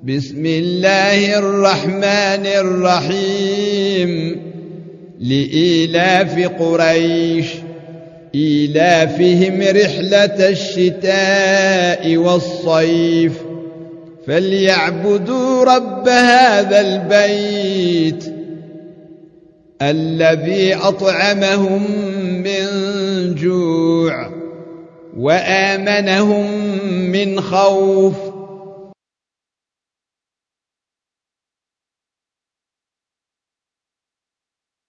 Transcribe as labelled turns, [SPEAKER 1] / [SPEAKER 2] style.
[SPEAKER 1] بسم الله الرحمن الرحيم لإيلاف قريش إيلافهم رحلة الشتاء والصيف فليعبدوا رب هذا البيت الذي أطعمهم من جوع وآمنهم من خوف